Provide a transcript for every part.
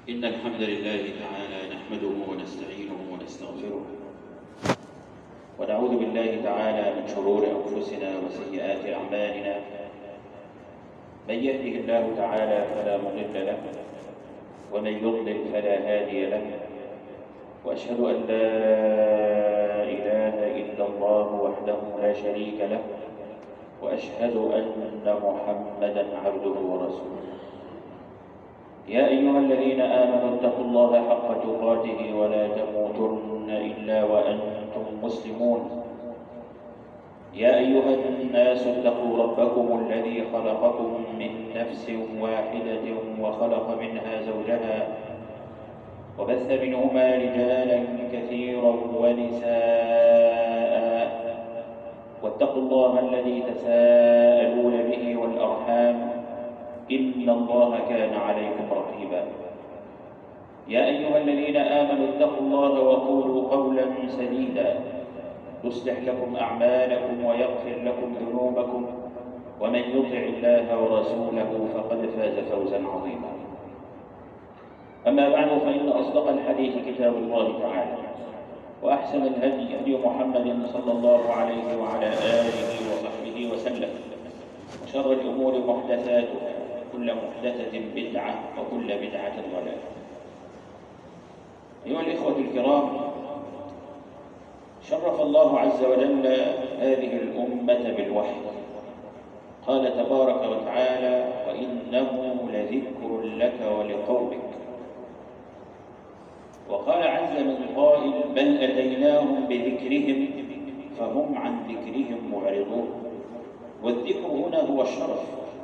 إن الحمد لله تعالى نحمده ونستعينه ونستغفره ونعوذ بالله تعالى من شرور أنفسنا وسيئات أعمالنا. من يهده الله تعالى فلا مضل له ومن يضلل فلا هادي له، وأشهد أن لا إله إلا الله وحده لا شريك له، وأشهد أن محمدًا عبده ورسوله. يا أيها الذين آمنوا اتقوا الله حق تقاته ولا تموتن إلا وأنتم مسلمون. يا أيها الناس اتقوا ربكم الذي خلقكم من نفس واحدة وخلق منها زوجها وبث منهما رجالا كثيرا ونساء، واتقوا الله الذي تساءلون به والأرحام إن الله كان عليكم رقيبا. يا أيها الذين آمنوا اتقوا الله وقولوا قولا سديدا يصلح لكم أعمالكم ويغفر لكم ذنوبكم، ومن يطع الله ورسوله فقد فاز فوزا عظيما. أما بعد، فإن أصدق الحديث كتاب الله تعالى، وأحسن الهدي هدي محمد صلى الله عليه وعلى آله وصحبه وسلم، وشر الأمور محدثاتها، كل محدثة بدعة وكل بدعة ضلالة. أيها الإخوة الكرام، شرف الله عز وجل هذه الأمة بالوحي. قال تبارك وتعالى: وإنه لذكر لك ولقومك. وقال عز من قائل: بل أتيناهم بذكرهم فهم عن ذكرهم معرضون. والذكر هنا هو الشرف.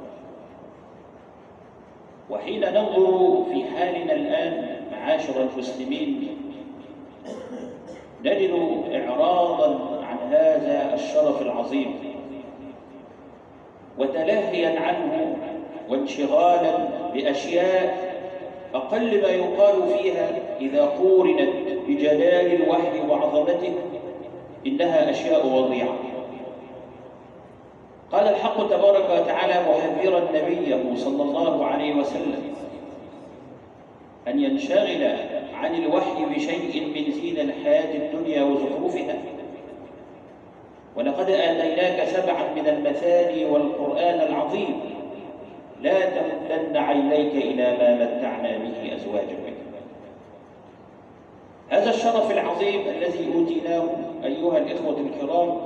وحين ننظر في حالنا الآن معاشر المسلمين نجد إعراضا عن هذا الشرف العظيم وتلهيا عنه وانشغالا بأشياء أقل ما يقال فيها إذا قورنت بجلال الوحي وعظمته إنها أشياء وضيعة. قال الحق تبارك وتعالى محذرا نبيه صلى الله عليه وسلم أن ينشغل عن الوحي بشيء من زينة الحياة الدنيا وزخرفها. ولقد آتيناك 7 من المثاني والقرآن العظيم، لا تمدن عينيك إلى ما متعنا به أزواجا منهم. هذا الشرف العظيم الذي أوتيناه أيها الإخوة الكرام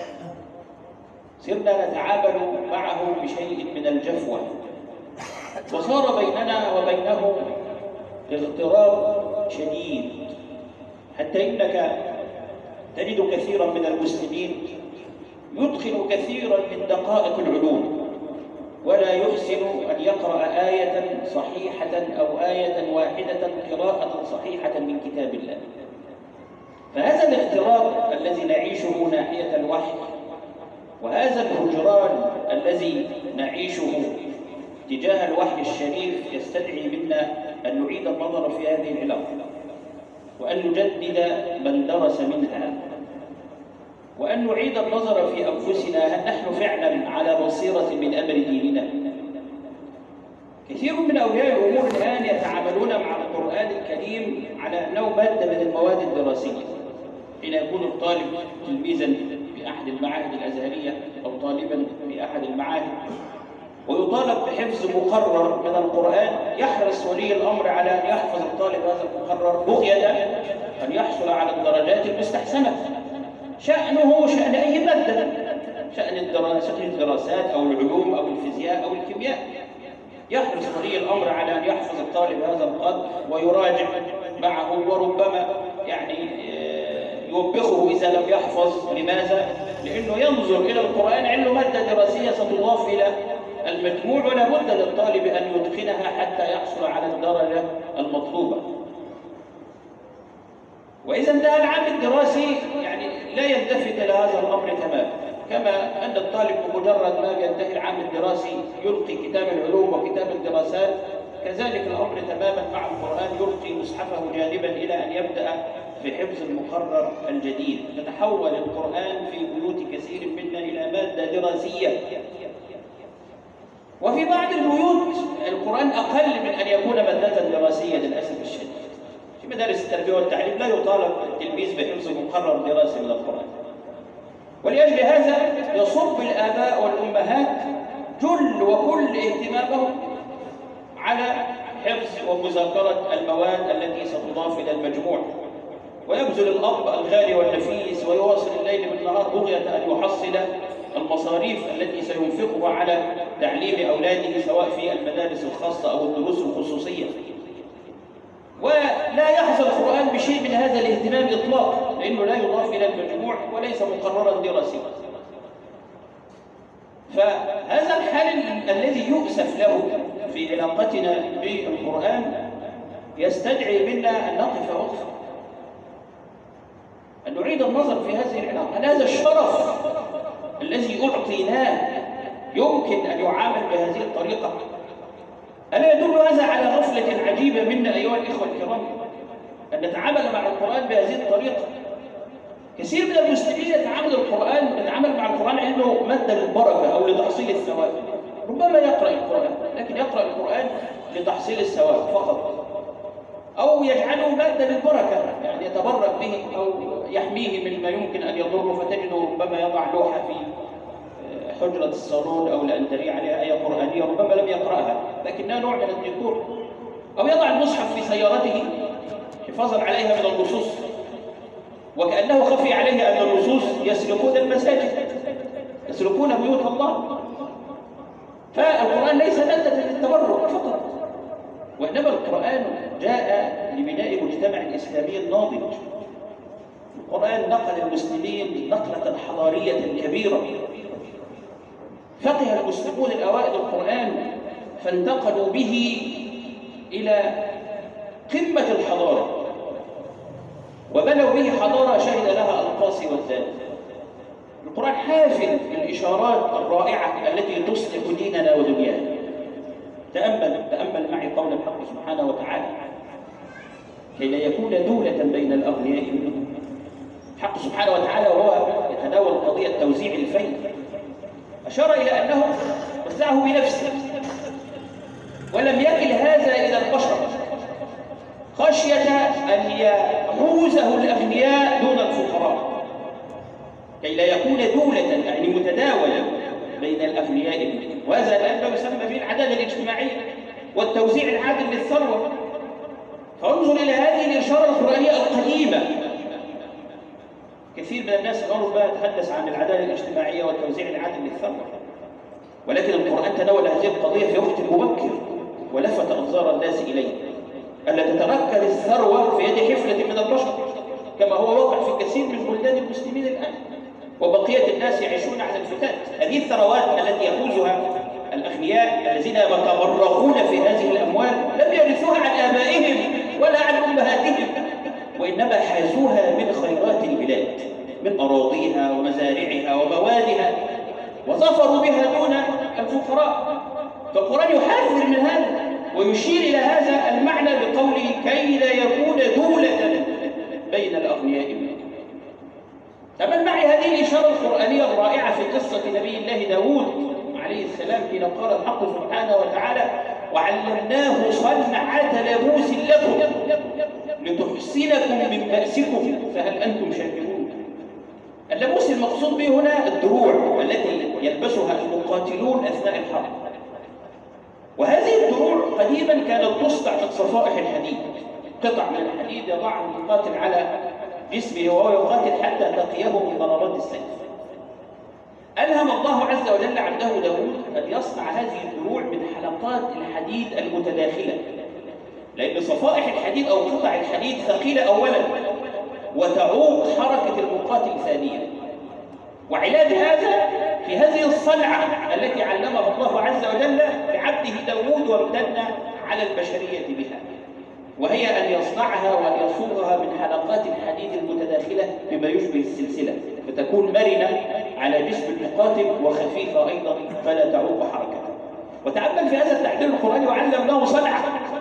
صرنا نتعامل معه بشيء من الجفوة، وصار بيننا وبينه اغتراب شديد، حتى إنك تجد كثيرا من المسلمين يدخل كثيرا من دقائق العلوم ولا يحسن أن يقرأ آية صحيحة أو آية واحدة قراءة صحيحة من كتاب الله. فهذا الاغتراب الذي نعيشه ناحية الوحي، وهذا الهجران الذي نعيشه تجاه الوحي الشريف يستدعي منا أن نعيد النظر في هذه العلاقة، وأن نجدد من درس منها، وأن نعيد النظر في أنفسنا: هل نحن فعلا على بصيرة من أمر ديننا؟ كثير من أولياء الأمور الآن يتعاملون مع القرآن الكريم على أنه مادة من المواد الدراسية. حين يكون الطالب تلميذا في أحد المعاهد الأزهرية أو طالبا في أحد المعاهد ويطالب بحفظ مقرر من القرآن، يحرص ولي الأمر على أن يحفظ الطالب هذا المقرر بغية أن يحصل على الدرجات المستحسنة. شأنه شأن أي مادة، شأن الدراسات أو العلوم أو الفيزياء أو الكيمياء. يحرص ولي الأمر على أن يحفظ الطالب هذا القدر ويراجع معه، وربما يوبخه إذا لم يحفظ. لماذا؟ لأنه ينظر إلى القرآن علم مادة دراسية ستضاف إلى المجموع، ولا بد للطالب أن يتقنها حتى يحصل على الدرجة المطلوبة. وإذا انتهى العام الدراسي لا يلتفت إلى هذا الأمر تماما، كما أن الطالب بمجرد ما ينتهي العام الدراسي يلقي كتاب العلوم وكتاب الدراسات، كذلك الأمر تماما مع القرآن، يلقي مصحفه جانبا إلى أن يبدأ في حفظ المقرر الجديد. يتحول القرآن في بيوت كثير منا إلى مادة دراسية، وفي بعض البيوت القرآن أقل من أن يكون مادة دراسية للأسف مدارس التربية والتعليم لا يطالب التلميذ بحفظ مقرر دراسي من القرآن. ولأجل هذا يصب الآباء والأمهات جل وكل اهتمامهم على حفظ ومذاكرة المواد التي ستضاف إلى المجموع، ويبذل الأب الغالي والنفيس ويواصل الليل بالنهار بغية أن يحصل المصاريف التي سينفقها على تعليم أولاده سواء في المدارس الخاصة أو الدروس الخصوصية، ولا يحظى القرآن بشيء من هذا الاهتمام إطلاقا، لأنه لا يضاف إلى المجموع وليس مقررا دراسيا. فهذا الحال الذي يؤسف له في علاقتنا بالقرآن يستدعي منا أن نقف وقفة، أن نعيد النظر في هذه العلاقة. هذا الشرف الذي أعطيناه يمكن أن يعامل بهذه الطريقة؟ ألا يدل هذا على غفلة عجيبة منا أيها الإخوة الكرام أن نتعامل مع القرآن بهذه الطريقة؟ كثير من المسلمين يتعامل مع القرآن أنه مادة للبركة أو لتحصيل الثواب. ربما يقرأ القرآن لكن يقرأ القرآن لتحصيل الثواب فقط، أو يجعله مادة للبركة، يعني يتبرك به أو يحميه مما يمكن أن يضره، فتجده ربما يضع لوحة في حجرة الصالون أو الأنتريه عليها آية قرآنية ربما لم يقرأها لكنها نوع من الديكور، أو يضع المصحف في سيارته حفاظا عليها من اللصوص، وكأنه خفي عليه أن اللصوص يسرقون المساجد، يسرقون بيوت الله. فالقرآن ليس مادة للتبرك فقط، وإنما القرآن جاء لبناء مجتمع إسلامي ناضج. القرآن نقل المسلمين نقلة حضارية كبيرة، فقه المسلمون الأوائل القرآن فانتقلوا به إلى قمة الحضارة، وبنوا به حضارة شهد لها القاصي والذات. القرآن حافل بالإشارات الرائعة التي تصلح ديننا ودنيانا. تأمل معي قول الحق سبحانه وتعالى: كي لا يكون دولة بين الأغنياء منهم. الحق سبحانه وتعالى وهو يتناول قضية توزيع الفيء أشار إلى أنه وزعه بنفسه، ولم يكل هذا إلى البشر خشية أن يحوزه الأغنياء دون الفقراء، كي لا يكون دولة يعني متداولة بين الأغنياء منهم. وهذا لأنه يسمى به العدالة الاجتماعية والتوزيع العادل للثروة. فانظر إلى هذه الإشارة القرآنية القديمة. كثير من الناس ربما يتحدث عن العدالة الاجتماعية والتوزيع العادل للثروة، ولكن القرآن تناول هذه القضية في وقت مبكر ولفت أنظار الناس إليه، ألا تتركز الثروة في يد حفلة من البشر كما هو واقع في كثير من بلدان المسلمين الآن، وبقية الناس يعيشون على الفتات. هذه الثروات التي يفوزها الأغنياء الذين يتبرعون في هذه الأموال لم يرثوها عن آبائهم ولا عن أمهاتهم، وإنما حازوها من خيرات البلاد، من أراضيها ومزارعها وموادها، وظفروا بها دون الفقراء. فالقرآن يحذر من هذا ويشير إلى هذا المعنى بقوله: كي لا يكون دولة بين الأغنياء منهم. تمام معي هذه الإشارة القرآنية الرائعة في قصة نبي الله داود عليه السلام حين قال الحق سبحانه وتعالى: وعلمناه صنعة لبوس لكم لتحصنكم من بأسكم فهل أنتم شاكرون. اللبوس المقصود به هنا الدروع التي يلبسها المقاتلون أثناء الحرب، وهذه الدروع قديما كانت تصنع من صفائح الحديد، قطع من الحديد يضعها المقاتل على جسمه وهو يقاتل حتى تقيه من ضربات السيف. ألهم الله عز وجل عبده داود أن يصنع هذه الدروع من حلقات الحديد المتداخلة، لأن صفائح الحديد أو قطع الحديد ثقيلة أولا وتعوق حركة المقاتل ثانيا. وعلاج هذا في هذه الصنعة التي علمها الله عز وجل لعبده داود وامتن على البشرية بها، وهي أن يصنعها وأن يصوغها من حلقات الحديد المتداخلة بما يشبه السلسلة، فتكون مرنة على جسم المقاتل وخفيفة أيضا فلا تعوق حركته. وتأمل في هذا التعبير القرآني: وعلم له صنعة.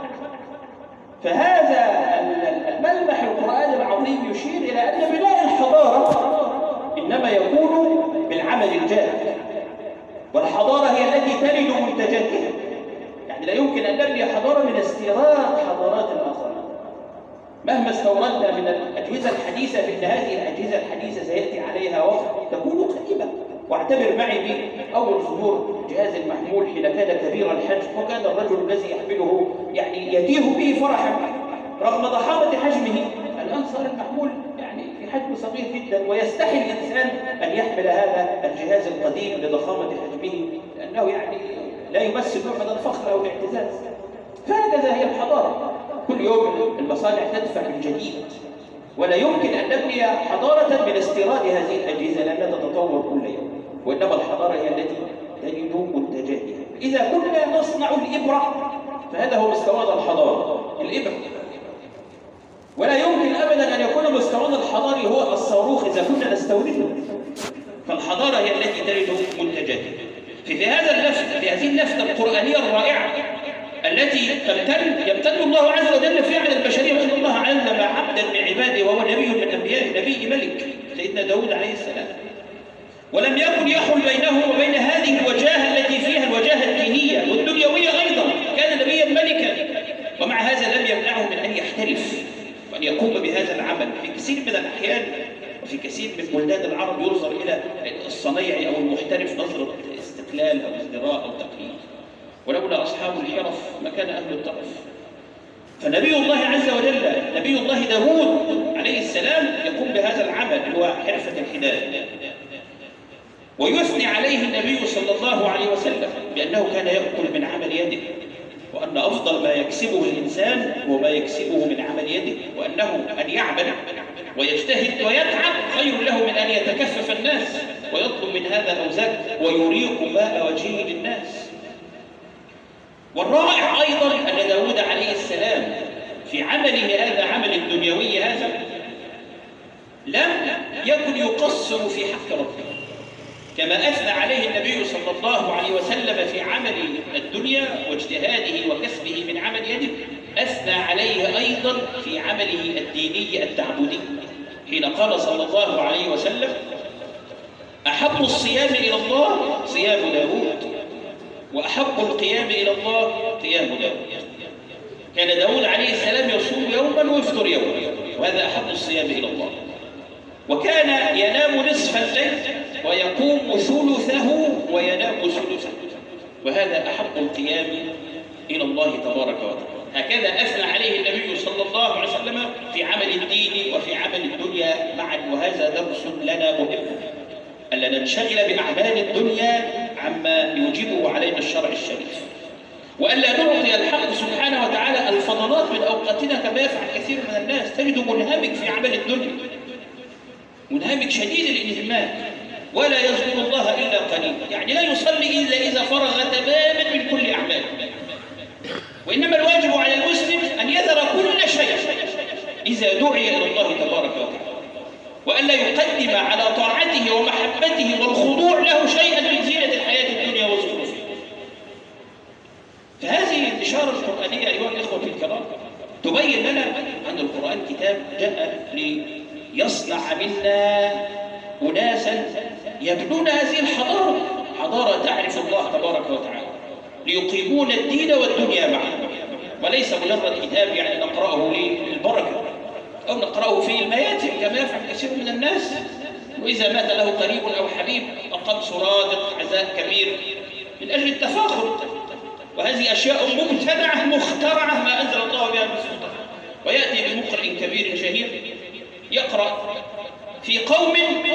فهذا الملمح القرآني العظيم يشير إلى أن بناء الحضارة إنما يكون بالعمل الجاد، والحضارة هي التي تلد منتجاتها. يعني لا يمكن أن نبني حضارة من استيراد حضارات الآخرين. مهما استوردنا من الأجهزة الحديثة فإن هذه الأجهزة الحديثة سيأتي عليها وقت تكون قريبة. واعتبر معي بأول ظهور جهاز المحمول حين كان كبير الحجم، وكان الرجل الذي يحمله يعني يتيه به فرحا رغم ضخامة حجمه. الآن صار المحمول يعني في حجم صغير جدا، ويستحي الإنسان أن يحمل هذا الجهاز القديم لضخامة حجمه، لأنه يعني لا يمثل نوع من الفخر أو الاعتزاز. فهكذا هي الحضارة، كل يوم المصانع تدفع بالجديد، ولا يمكن أن نبني حضارة من استيراد هذه الأجهزة لأنها تتطور كل يوم، وإنما الحضارة هي التي تجد منتجاتها. إذا كنا نصنع الإبرة فهذا هو مستوى الحضارة، الإبرة. ولا يمكن أبدا أن يكون مستوانا الحضاري هو الصاروخ إذا كنا نستورده. فالحضارة هي التي تجد منتجاتها. في هذا اللفت، في هذه اللفتة القرآنية الرائعة التي يمتن الله عز وجل فيها على البشرية، وأن الله علم عبدا من عباده وهو نبي من أنبيائه، نبي ملك سيدنا داود عليه السلام، ولم يكن يحل بينه وبين هذه الوجاهة التي فيها الوجاهة الدينية والدنيوية أيضا، كان نبيا ملكا، ومع هذا لم يمنعه من أن يحترف وأن يقوم بهذا العمل. في كثير من الأحيان وفي كثير من بلدان العرب ينظر إلى الصنيعي أو المحترف نظرة استقلال أو ازدراء أو تقليد، ولولا أصحاب الحرف ما كان أهل الطرف. فنبي الله عز وجل نبي الله داود عليه السلام يقوم بهذا العمل هو حرفة الحداد، ويثني عليه النبي صلى الله عليه وسلم بأنه كان يأكل من عمل يده، وأن أفضل ما يكسبه الإنسان هو ما يكسبه من عمل يده، وأنه أن يعمل ويجتهد ويتعب خير له من أن يتكفف الناس ويطلب من هذا الأوزاق ويريق ماء وجهه للناس. والرائع أيضا أن داود عليه السلام في عمله هذا عمل الدنيوي هذا لم يكن يقصر في حق ربه، كما أثنى عليه النبي صلى الله عليه وسلم في عمل الدنيا واجتهاده وكسبه من عمل يده، أثنى عليه أيضا في عمله الديني التعبدي، حين قال صلى الله عليه وسلم: أحب الصيام إلى الله صيام داود، وأحب القيام إلى الله قيام داود. كان داود عليه السلام يصوم يوما ويفطر يوما، وهذا أحب الصيام إلى الله. وكان ينام نصف الليل ويقوم ثلثه وينام ثلثه، وهذا أحب القيام إلى الله تبارك وتعالى. هكذا أثنى عليه النبي صلى الله عليه وسلم في عمل الدين وفي عمل الدنيا معا. وهذا درس لنا مهم، ألا ننشغل بأعمال الدنيا عما يوجبه علينا الشرع الشريف، وألا نعطي الحق سبحانه وتعالى الفضلات من أوقاتنا كما يفعل كثير من الناس. تجد منهمك في عمل الدنيا، منهمك شديد الانهماك، ولا يذكر الله إلا قليلا، يعني لا يصلي إلا إذا فرغ تماما من كل أعماله. وإنما الواجب على المسلم أن يذر كل شيء إذا دعي إلى الله تبارك وتعالى، وألا يقدم على طاعته ومحبته والخضوع له شيئا من زينة الحياة الدنيا وزخرفها. فهذه الإشارة القرآنية أيها الإخوة الكرام تبين لنا أن القرآن كتاب جاء ليصنع منا أناسا يبنون هذه الحضارة، حضارة تعرف الله تبارك وتعالى، ليقيمون الدين والدنيا معا، وليس مجرد كتاب يعني نقرأه للبركة أو نقرأه في المياتم كما يفعل كثير من الناس، وإذا مات له قريب أو حبيب أقام سرادق عزاء كبير من أجل التفاخر. وهذه أشياء مبتدعة مخترعة ما أنزل الله بها من سلطان. ويأتي بمقرئ كبير شهير يقرأ في قوم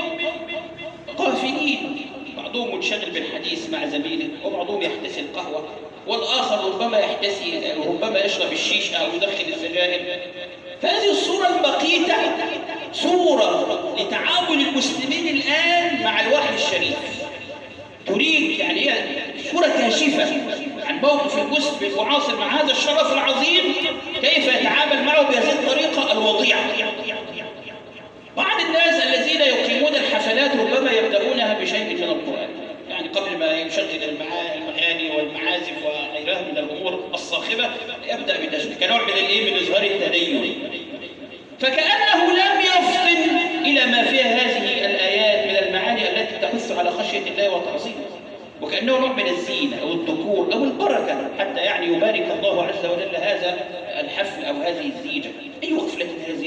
غافلين، بعضهم منشغل بالحديث مع زميله، وبعضهم يحتسي القهوة، والآخر ربما يشرب الشيشة أو يدخن السجائر. فهذه الصورة البقيتة صورة لتعامل المسلمين الآن مع الوحي الشريف، تريد يعني صورة كاشفة عن موقف المسلم المعاصر مع هذا الشرف العظيم، كيف يتعامل معه بهذه الطريقة الوضيعة. بعض الناس الذين يقيمون الحفلات ربما يبدأونها بشيء من القرآن، يعني قبل ما يشغل المغاني والمعازف وغيرها من الأمور الصاخبة يبدأ بتشغيل كنوع من إظهار التدين، فكأنه لم يفطن إلى ما فيها هذه الآيات من المعاني التي تحث على خشية الله وتعظيمه، وكأنه نوع من الزينة أو الذكور أو البركة، حتى يعني يبارك الله عز وجل هذا الحفل أو هذه الزيجة. أي غفلة هذه!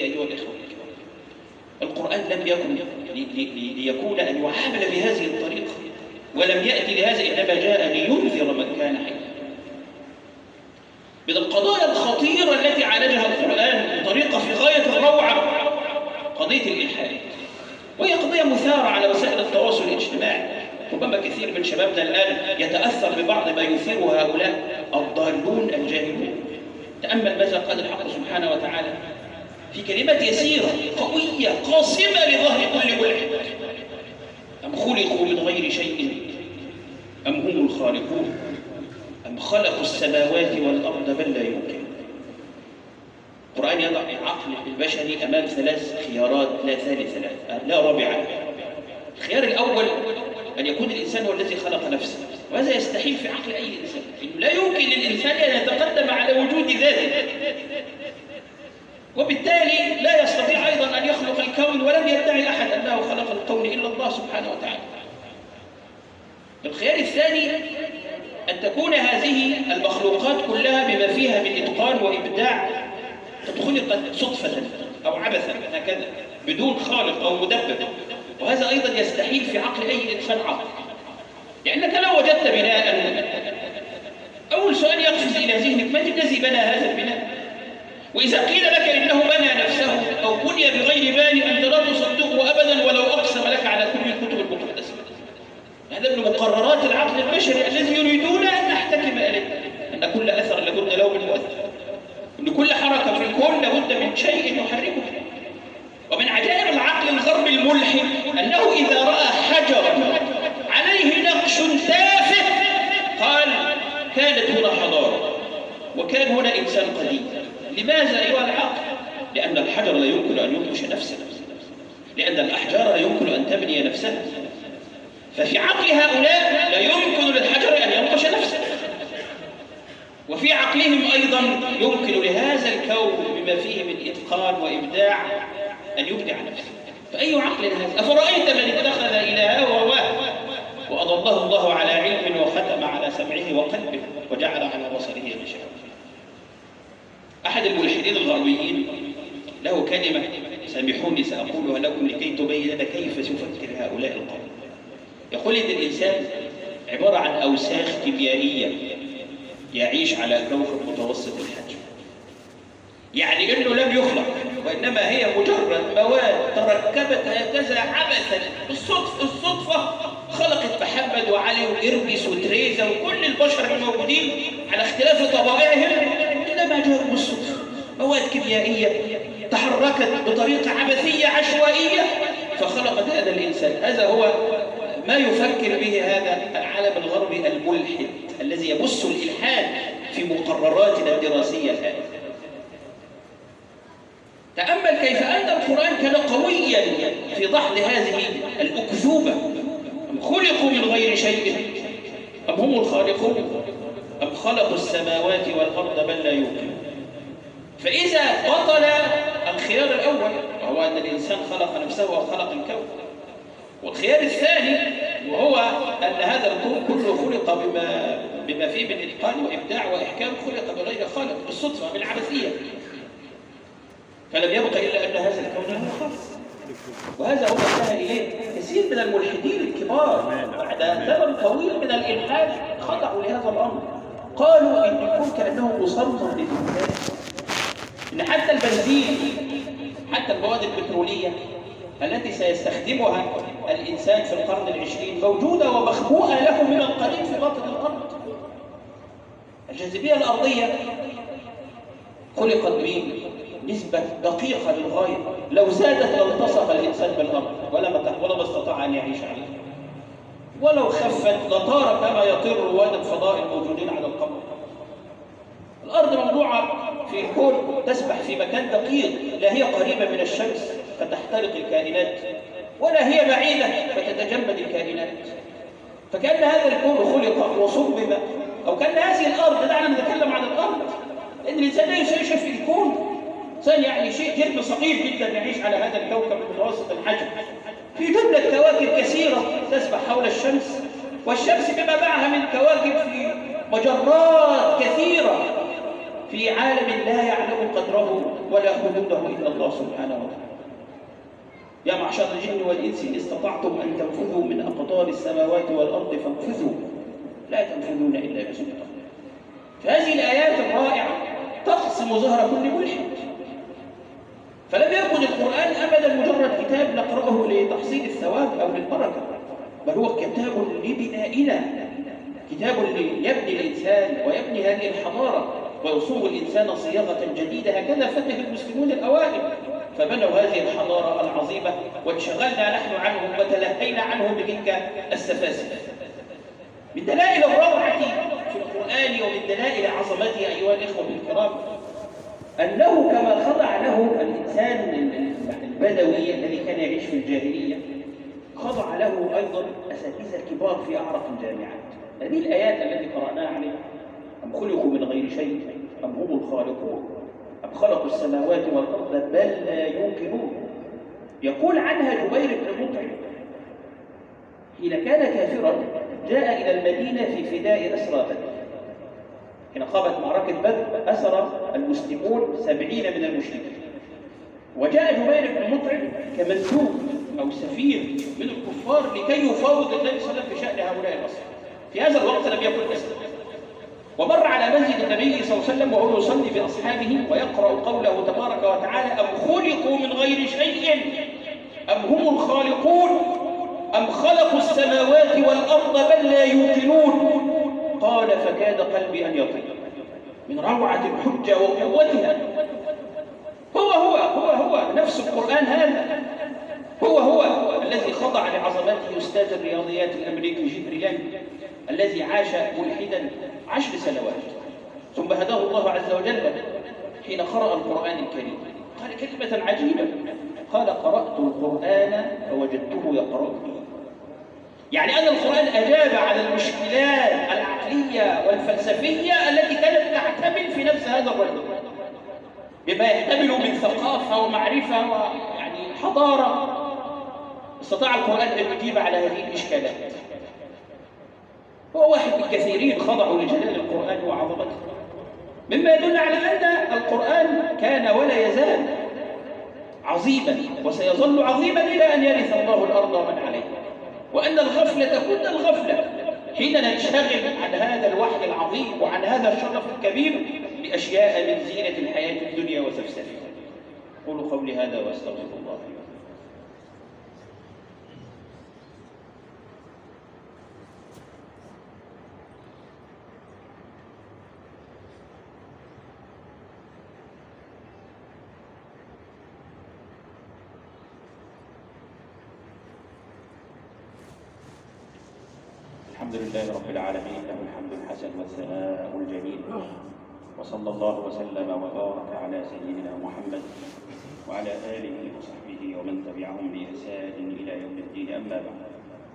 القرآن لم يكن ليكون أن يعامل بهذه الطريقة، ولم يأتي لهذا، إنما جاء لينذر من كان حيا. من القضايا الخطيرة التي عالجها القرآن بطريقة في غاية الروعة قضية الإلحاد، وهي قضية مثارة على وسائل التواصل الاجتماعي. ربما كثير من شبابنا الآن يتأثر ببعض ما يثيره هؤلاء الضالون الجاهلون. تأمل ماذا قال الحق سبحانه وتعالى في كلمات يسيرة قوية قاصمة لظهر كل ملحد: أم خلقوا من غير شيء أم هم الخالقون أم خلقوا السماوات والأرض بل لا يمكن. القرآن يضع العقل البشري أمام ثلاث خيارات لا ثالث لها، لا رابع لها. الخيار الأول أن يكون الإنسان هو الذي خلق نفسه، وهذا يستحيل في عقل أي إنسان. لا يمكن للإنسان أن يتقدم على وجود ذاته، وبالتالي لا يستطيع أيضا أن يخلق الكون، ولم يدعي أحد أنه خلق الكون إلا الله سبحانه وتعالى. الخيار الثاني أن تكون هذه المخلوقات كلها بما فيها من إتقان وإبداع قد خلقت صدفة أو عبثا هكذا بدون خالق أو مدبر، وهذا أيضا يستحيل في عقل أي إنسان عاقل. لأنك لو وجدت بناء، أول سؤال يقفز إلى ذهنك: من الذي بنى هذا البناء؟ وإذا قيل لك إنه بنى نفسه أو بني بغير بان أنت لا تصدقه أبدا ولو أقسم لك على كل الكتب المقدسة. هذا من مقررات العقل البشري الذي يريدون أن نحتكم إليه، أن كل أثر لابد له من مؤثر، أن كل حركة في الكون لابد من شيء يحركه. ومن عجائب العقل الغربي الملحد أنه إذا رأى حجرا عليه نقش تافه قال: كانت هنا حضارة وكان هنا إنسان قديم. لماذا أيها العقل؟ لأن الحجر لا يمكن أن ينقش نفسه، لأن الأحجار لا يمكن أن تبني نفسها. ففي عقل هؤلاء لا يمكن للحجر أن ينقش نفسه، وفي عقلهم أيضا يمكن لهذا الكون بما فيه من إتقان وإبداع أن يبدع نفسه. فأي عقل هذا؟ أفرأيت من اتخذ إلهه هواه وأضله الله على علم وختم على سمعه وقلبه وجعل على بصره غشاوة. أحد الملحدين الغربيين له كلمة، سامحوني سأقولها لكم لكي تبين لنا كيف يفكر هؤلاء القوم. يقول إن الإنسان عبارة عن أوساخ كيميائية يعيش على كوكب متوسط الحجم، يعني إنه لم يخلق، وإنما هي مجرد مواد تركبت هكذا عبثا الصدفة خلقت محمد وعلي وإربس وتريزا وكل البشر الموجودين على اختلاف طبائعهم، إنما جاءوا بالصدفة. مواد كيميائية تحركت بطريقة عبثية عشوائية فخلقت هذا الإنسان. هذا هو ما يفكر به هذا العالم الغربي الملحد الذي يبث الإلحاد في مقرراتنا الدراسية الآن. تأمل كيف أن القرآن كان قويا في دحض هذه الأكذوبة: أم خلقوا من غير شيء أم هم الخالقون أم خلقوا السماوات والأرض بل لا يمكن. فإذا بطل الخيار الأول وهو أن الإنسان خلق نفسه وخلق الكون، والخيار الثاني وهو أن هذا الكون كله خلق بما فيه من إتقان وإبداع وإحكام، خلق بغير خالق بالصدفة بالعبثية، فلم يبق إلا أن هذا الكون له خالق. وهذا هو انتهى إليه كثير من الملحدين الكبار بعد زمن طويل من الإلحاد. خضعوا لهذا الأمر، قالوا إن الكون كأنه مصمم للإنسان، إن حتى البنزين، حتى المواد البترولية التي سيستخدمها الإنسان في القرن العشرين موجودة ومخبوءة له من القديم في باطن الأرض. الجاذبية الأرضية خلقت بنسبة دقيقة للغاية، لو زادت لالتصق الإنسان بالأرض ولما استطاع أن يعيش عليها، ولو خفت لطار كما يطير رواد الفضاء الموجودين على القمر. الأرض موضوعة في الكون تسبح في مكان دقيق، لا هي قريبة من الشمس فتحترق الكائنات ولا هي بعيدة فتتجمد الكائنات. فكأن هذا الكون خلق وصمم، أو كأن هذه الأرض، دعنا نتكلم عن الأرض لأن الإنسان لا يعيش في الكون، إنسان يعني شيء جسم صغير جدا يعيش على هذا الكوكب المتوسط الحجم في جملة كواكب كثيرة تسبح حول الشمس، والشمس بما معها من كواكب في مجرات كثيرة في عالم لا يعلم قدره ولا حدوده إلا الله سبحانه وتعالى. يا معشر الجن والإنس إن استطعتم أن تنفذوا من أقطار السماوات والأرض فانفذوا لا تنفذون إلا بسلطان. فهذه الآيات الرائعة تقسم ظهر كل ملحد. فلم يكن القرآن أبدا مجرد كتاب نقرأه لتحصيل الثواب أو للبركة، بل هو كتاب لبنائنا، كتاب ليبني الإنسان ويبني هذه الحضارة ويصوغ الإنسان صياغة جديدة. هكذا فتح المسلمون الأوائل فبنوا هذه الحضارة العظيمة، وانشغلنا نحن عنهم وتلهينا عنهم بتلك السفاسف. من دلائل الروعة في القرآن ومن دلائل عظمته أيها الإخوة الكرام أنه كما خضع له الإنسان البدوي الذي كان يعيش في الجاهلية، خضع له أيضا أساتذة كبار في أعرق الجامعات. هذه الآيات التي قرأناها عليه، أم خلقوا من غير شيء أم هم الخالقون أم خلقوا السماوات والأرض بل لا يوقنون. يقول عنها جبير بن مطعم حين كان كافرا جاء إلى المدينة في فداء أسرى بدر. حين قامت معركة بدر أسر المسلمون 70 من المشركين، وجاء جبير بن مطعم كمندوب أو سفير من الكفار لكي يفاوض النبي صلى الله عليه وسلم في شأن هؤلاء الأسرى. في هذا الوقت لم يكن أسلم، ومر على مسجد النبي صلى الله عليه وسلم وهو يصلي بأصحابه ويقرأ قوله تبارك وتعالى أم خلقوا من غير شيء أم هم الخالقون أم خلقوا السماوات والأرض بل لا يوقنون. قال فكاد قلبي أن يطير من روعة الحجة وقوتها. هو نفس القرآن هذا، هو الذي خضع لعظمته أستاذ الرياضيات الأمريكي جبريل الذي عاش ملحدا 10 سنوات، ثم هداه الله عز وجل حين قرأ القرآن الكريم. قال كلمة عجيبة، قال قرأت القرآن فوجدته يقرأني. يعني أن القرآن أجاب على المشكلات العقلية والفلسفية التي كانت تعتمل في نفس هذا الرجل بما يحتمل من ثقافة ومعرفة ويعني حضارة. استطاع القرآن أن يجيب على هذه الإشكالات. هو واحد من كثيرين خضعوا لجلال القرآن وعظمته، مما يدل على أن القرآن كان ولا يزال عظيما وسيظل عظيما إلى أن يرث الله الأرض ومن عليها، وأن الغفلة كل الغفلة حين ننشغل عن هذا الوحي العظيم وعن هذا الشرف الكبير لأشياء من زينة الحياة الدنيا وسفسفها. قولوا قولي هذا وأستغفر الله لي. الحمد لله رب العالمين، له الحمد الحسن والثناء الجميل، وصلى الله وسلم وبارك على سيدنا محمد وعلى آله وصحبه ومن تبعهم بإحسان إلى يوم الدين. أما بعد،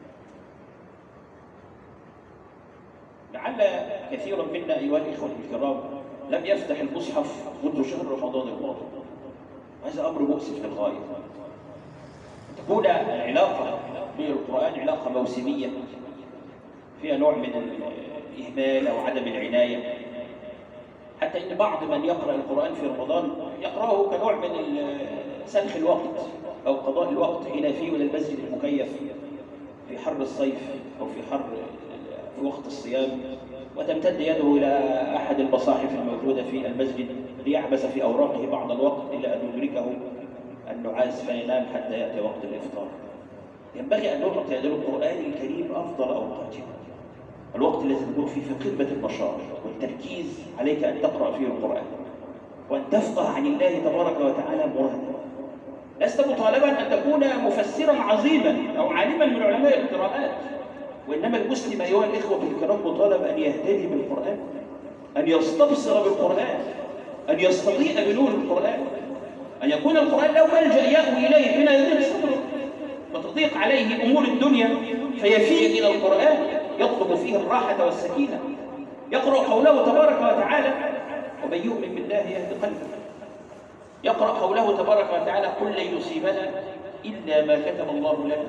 لعل كثيرا منا أيها الإخوة الكرام لم يفتح المصحف منذ شهر رمضان الماضي، وهذا أمر مؤسف للغاية. تكون العلاقة بالقرآن علاقة موسمية فيها نوع من الإهمال أو عدم العناية، حتى إن بعض من يقرأ القرآن في رمضان يقرأه كنوع من سلخ الوقت أو قضاء الوقت حين فيه إلى المسجد المكيف في حر الصيف أو في وقت الصيام، وتمتد يده إلى أحد المصاحف الموجودة في المسجد ليعبث في أوراقه بعض الوقت إلا أن يدركه النعاس فينام حتى يأتي وقت الإفطار. ينبغي أن نعطي للقرآن الكريم أفضل أوقاته، الوقت الذي تكون فيه في قمة النشاط والتركيز. عليك أن تقرأ فيه القرآن وأن تفقه عن الله تبارك وتعالى مرادا. لست مطالبا أن تكون مفسرا عظيما أو عالما من علماء القراءات، وإنما المسلم أيها الإخوة الكرام مطالب أن يهتدي بالقرآن، أن يستبصر بالقرآن، أن يستضيء بنور القرآن، أن يكون القرآن له ملجأ يأوي إليه حين يضيق صدره وتضيق عليه أمور الدنيا، فيفيء إلى القرآن يطلب فيه الراحة والسكينة. يقرأ قوله تبارك وتعالى ومن يؤمن بالله يهد قلبه. يقرأ قوله تبارك وتعالى قل لن يصيبنا إلا ما كتب الله لنا.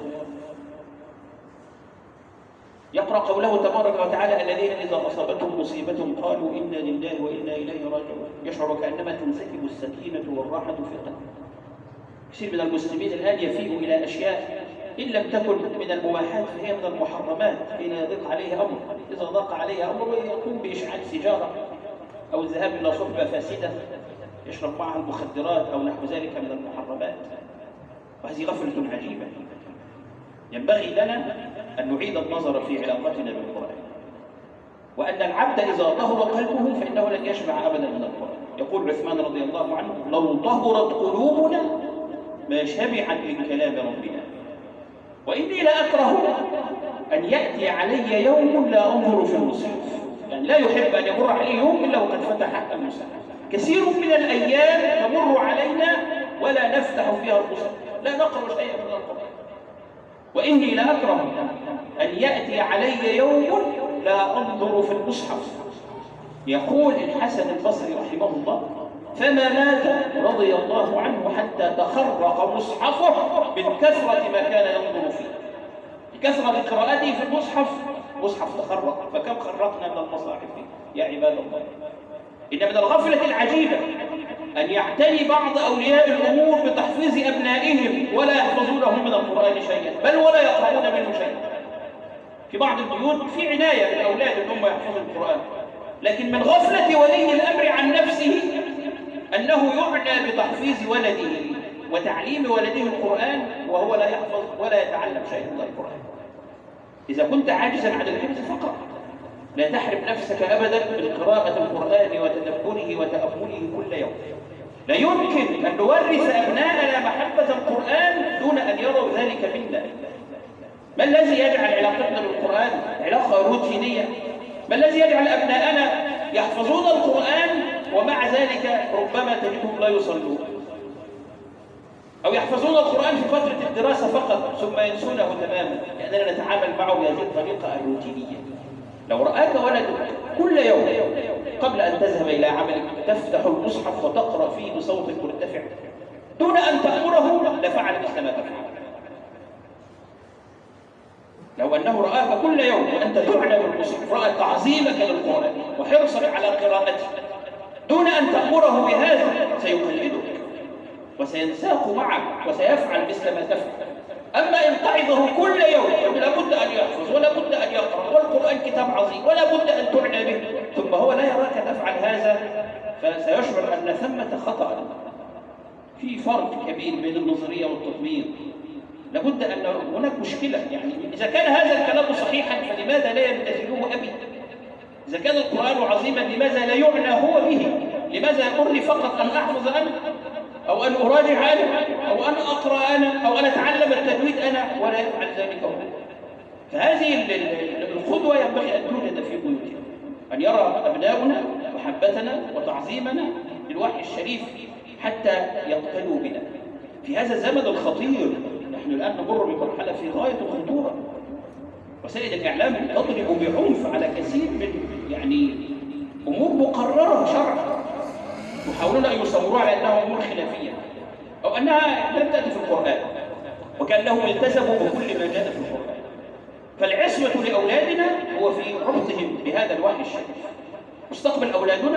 يقرأ قوله تبارك وتعالى الذين إذا أصابتهم مصيبة قالوا إنا لله وإنا إليه راجعون. يشعر كأنما تنسكب السكينة والراحة في قلبه. كثير من المسلمين الآن يفيئوا إلى أشياء إن لم تكن من المباحات فهي من المحرمات حين يضيق عليه أمر. إذا ضاق عليه أمر يقوم بإشعال سيجارة أو الذهاب إلى صحبة فاسدة يشرب معها المخدرات أو نحو ذلك من المحرمات، وهذه غفلة عجيبة. ينبغي لنا أن نعيد النظر في علاقتنا بالقرآن، وأن العبد إذا طهر قلبه فإنه لن يشبع أبدا من القرآن. يقول عثمان رضي الله عنه: لو طهرت قلوبنا ما شبعت من كلام ربنا، وإني لا أكره أن يأتي علي يوم لا أنظر في المصحف. يعني لا يحب أن يمر عليه يوم إلا وقد فتح المصحف. كثير من الأيام تمر علينا ولا نفتح فيها المصحف، لا نقرأ شيئا من القرآن. وإني لا أكره أن يأتي علي يوم لا أنظر في المصحف. يقول الحسن البصري رحمه الله: فما مات رضي الله عنه حتى تخرق مصحفه من كثرة ما كان ينظر فيه. بكثرة قراءته في المصحف مصحف تخرق، فكم خرقنا من المصاحف يا عباد الله. إن من الغفلة العجيبة أن يعتني بعض أولياء الأمور بتحفيظ أبنائهم ولا يحفظونهم من القرآن شيئا، بل ولا يقرؤون منه شيئا. في بعض البيوت في عناية بالأولاد أنهم يحفظوا القرآن، لكن من غفلة ولي الأمر عن نفسه أنه يعنى بتحفيظ ولده وتعليم ولده القرآن وهو لا يحفظ ولا يتعلم شيئا من القرآن. إذا كنت عاجزا عن الحفظ فقط، لا تحرم نفسك أبدا من قراءة القرآن وتدبره وتأمله كل يوم. لا يمكن أن نورث أبناءنا محبة القرآن دون أن يروا ذلك منا. ما الذي يجعل علاقتنا بالقرآن علاقة روتينية؟ ما الذي يجعل أبناءنا يحفظون القرآن ومع ذلك ربما تجدهم لا يصلون، أو يحفظون القرآن في فترة الدراسة فقط ثم ينسونه تماما، لأننا نتعامل معه بهذه الطريقة الروتينية. لو رآك ولدك كل يوم قبل أن تذهب إلى عملك تفتح المصحف وتقرأ فيه بصوت مرتفع دون أن تأمره لفعل مثل ما تفعل. لو أنه رآك كل يوم وأنت تعنى بالمصحف، رأى تعظيمك للقرآن وحرصك على قراءته دون أن تأمره بهذا سيقلدك وسينساق معك وسيفعل مثل ما تفعل. أما إن تعظه كل يوم لا بد أن يحفظ ولا بد أن يقرأ والقرآن كتاب عظيم ولا بد أن تعنى به، ثم هو لا يراك تفعل هذا، فسيشعر أن ثمة خطأ. في فرق كبير بين النظرية والتطبيق. لابد أن هناك مشكلة. يعني إذا كان هذا الكلام صحيحا فلماذا لا يمتثله أبي؟ إذا كان القرآن عظيما لماذا لا يعنى هو به؟ لماذا يقول فقط أن أحفظ أنا أو أن أراجع أنا أو أن أقرأ أنا أو أن أتعلم التجويد أنا ولا يفعل ذلك هو؟ فهذه القدوة ينبغي أن توجد في بيوتنا، أن يرى أبناؤنا محبتنا وتعظيمنا للوحي الشريف حتى يقتنوا بنا. في هذا الزمن الخطير نحن الآن نمر بمرحلة في غاية الخطورة. وسائل الإعلام تضرب بعنف على كثير من أمور مقررة شرعا، يحاولون أن يصوروا على أنها أمور خلافية أو أنها لم تأتي في القرآن، وكأنهم التزموا بكل ما جاء في القرآن. فالعصمة لأولادنا هو في ربطهم بهذا الوحي الشريف. مستقبل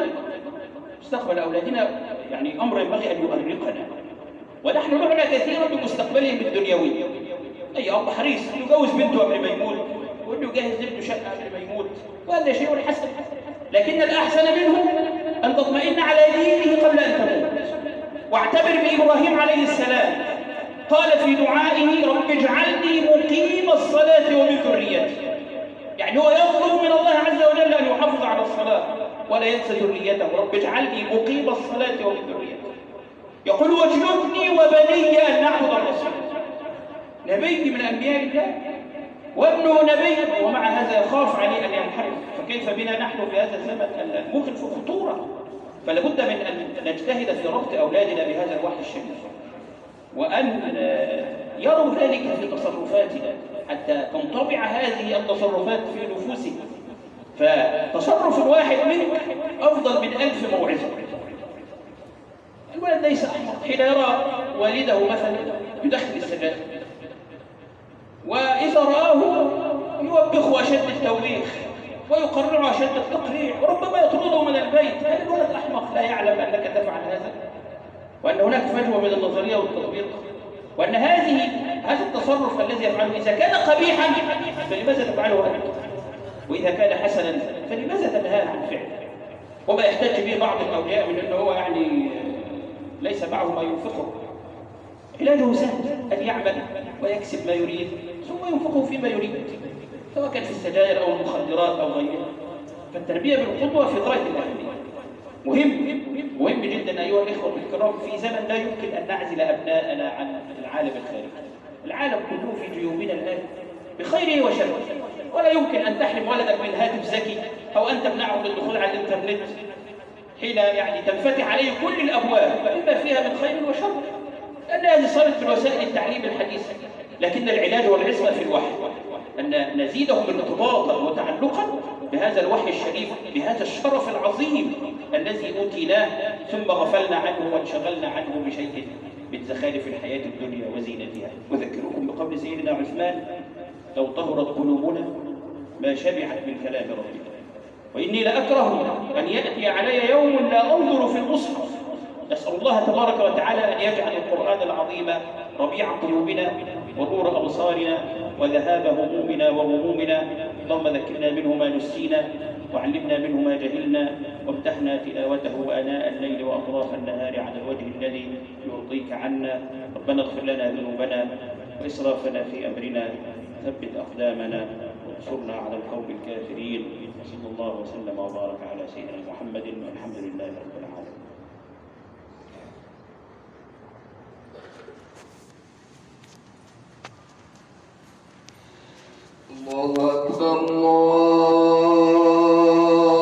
أولادنا يعني أمر ينبغي أن يؤرقنا، ونحن نعنى كثيرا بمستقبلهم الدنيوي. أي أب حريص يجوز بنته قبل ما يموت وإنه يجهز لابنه شقة قبل ما يموت، وهذا شيء حسن، لكن الأحسن منه أن تطمئن على دينه قبل أن تموت. واعتبر بإبراهيم عليه السلام قال في دعائه: رب اجعلني مقيم الصلاة ومن ذريتي. يعني هو يطلب من الله عز وجل أن يحافظ على الصلاة ولا ينسى ذريته. رب اجعلني مقيم الصلاة ومن ذريتي. يقول: واجنبني وبني أن نعبد الرسول. نبي من أنبياء الله وابنه نبي، ومع هذا يخاف عليه أن ينحرف. فكيف بنا نحن في هذا الزمن الموقن في خطورة؟ فلا بد من أن نجتهد في ربط أولادنا بهذا الوحي الشريف، وأن يروا ذلك في تصرفاتنا حتى تنطبع هذه التصرفات في نفوسهم. فتصرف واحد منك أفضل من 1000 موعظة. الولد ليس أحمق حين يرى والده مثلا يدخل السجائر، وإذا رآه يوبخ أشد التوبيخ ويقرر أشد التقريع وربما يطرده من البيت. هل الولد أحمق لا يعلم أنك تفعل هذا؟ وأن هناك فجوة بين النظرية والتطبيق، وأن هذا التصرف الذي يفعله إذا كان قبيحا فلماذا تفعله أنت؟ وإذا كان حسنا فلماذا تنهاه عن فعله؟ وما يحتج به بعض الأولياء من أنه هو يعني ليس معه ما ينفقه. علاجه سهل، أن يعمل ويكسب ما يريد ثم ينفقه فيما يريد، سواء كان في السجائر أو المخدرات أو غيرها. فالتربية بالقدوة في غاية الأهمية. مهم جدا أيها الإخوة الكرام، في زمن لا يمكن أن نعزل أبناءنا عن العالم الخارجي. العالم كله في جيوبنا الآن بخيره وشره، ولا يمكن أن تحرم ولدك من هاتف ذكي أو أن تمنعه من الدخول على الإنترنت حين يعني تنفتح عليه كل الأبواب بما فيها من خير وشر، لأن هذه صارت من وسائل التعليم الحديثة. لكن العلاج والعصمة في الوحي، أن نزيدهم ارتباطا وتعلقا بهذا الوحي الشريف، بهذا الشرف العظيم الذي أوتيناه ثم غفلنا عنه وانشغلنا عنه بشيء من زخارف الحياة الدنيا وزينتها. أذكركم بقول سيدنا عثمان: لو طهرت قلوبنا ما شبعت من كلام ربنا، وإني لأكره أن يأتي علي يوم لا أنظر في المصحف. نسأل الله تبارك وتعالى أن يجعل القرآن العظيم ربيع قلوبنا ونور أبصارنا وذهاب همومنا وغمومنا. اللهم ذكرنا منه ما نسينا وعلمنا منه ما جهلنا، وامتحنا تلاوته آناء الليل وأطراف النهار على الوجه الذي يرضيك عنا. ربنا اغفر لنا ذنوبنا وإسرافنا في أمرنا، ثبت أقدامنا وانصرنا على القوم الكافرين. وصلى الله وسلم وبارك على سيدنا محمد والحمد لله رب العالمين. الله أكبر. الله